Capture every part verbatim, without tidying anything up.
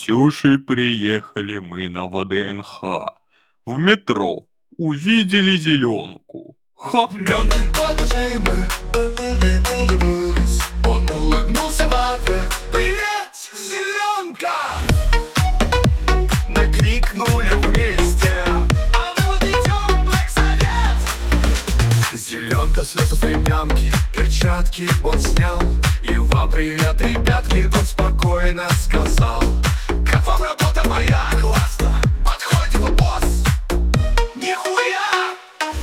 Катюшей приехали мы на ВДНХ. В метро увидели зеленку. Ха! Влюбленный подушей мы улыбнулись. Он улыбнулся в ответ. Привет, зеленка! Мы крикнули вместе. А мы вот идем в эксовет. Зеленка слез с ремнямки, перчатки он снял. И вам привет, ребятки, он спокойно сказал. Как вам работа моя? Классно! Подходит его босс. Нихуя!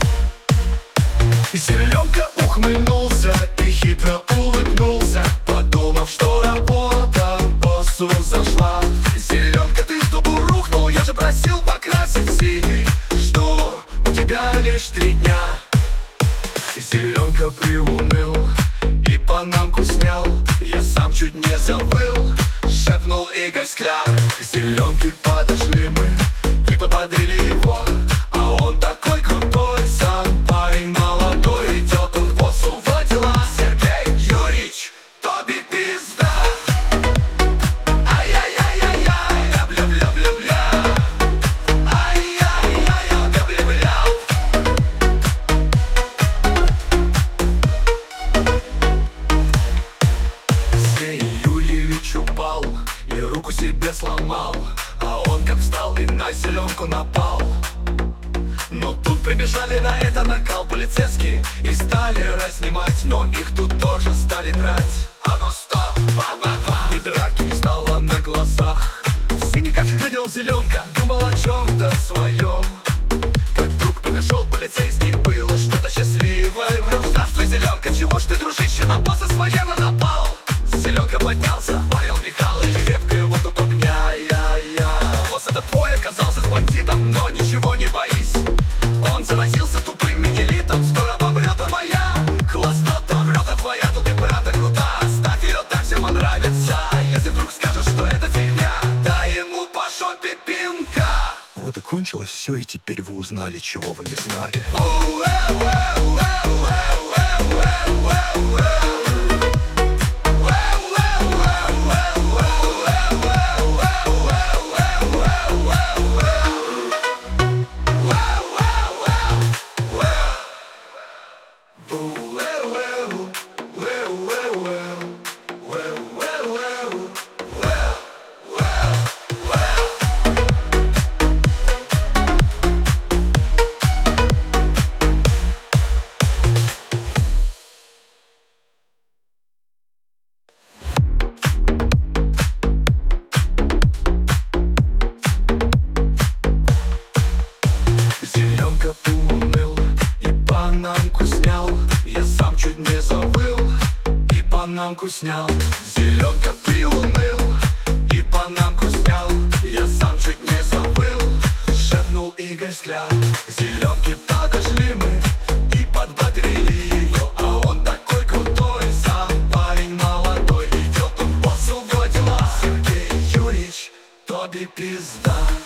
Зеленка ухмыльнулся и хитро улыбнулся, подумав, что работа боссу зашла. Зеленка, ты в дубу рухнул, я же просил покрасить в синий. Что? У тебя лишь три дня. Зеленка приуныл и панамку снял. Я сам чуть не забыл, шепнул Игорь Скляр. К Зеленке подошли мы и подбодрили его. А он такой крутой, сам парень молодой. Идет он к боссу в дела. Сергей Юрьевич, Тоби пизда. Ай-яй-яй-яй-яй, бля-бля-бля-бля. Ай-яй-яй-яй, бля-бля-бля. Сергей Юрьевич упал и руку себе сломал. А он как встал и на Зеленку напал. Но тут прибежали на это накал полицейские и стали разнимать, но их тут тоже стали драть. А ну стоп, ба-ба-ба. И драки не стало на глазах. В синяках ходил Зеленка, думал о чем-то своем. Как вдруг подошел полицейский, было что-то счастливое. Здравствуй, Зеленка, чего ж ты, дружище, на босса своего напал? Зеленка поднялся, Павел Михайлович, крепко его тут огня. Я-я. Босс это твой оказался с бандитом, но ничего не боись. Он завозился тупым мигелитом, скоро помрет а моя. Классно, то врет, а твоя тут и правда крута. Оставь ее, так всем нравится. Если вдруг скажешь, что это фигня, дай ему по шопе пинка. Вот и кончилось все, и теперь вы узнали, чего вы не знали. Зеленка поуныл и панамку снял. Я сам чуть не забыл и панамку снял. Зеленка приуныл и панамку снял. Я сам чуть не забыл, шепнул Игорь Скляр. К Зеленке подошли мы и подбодрили ее. А он такой крутой, сам парень молодой. Идет он боссу в дела. Сергей Юрьевич, Тоби пизда.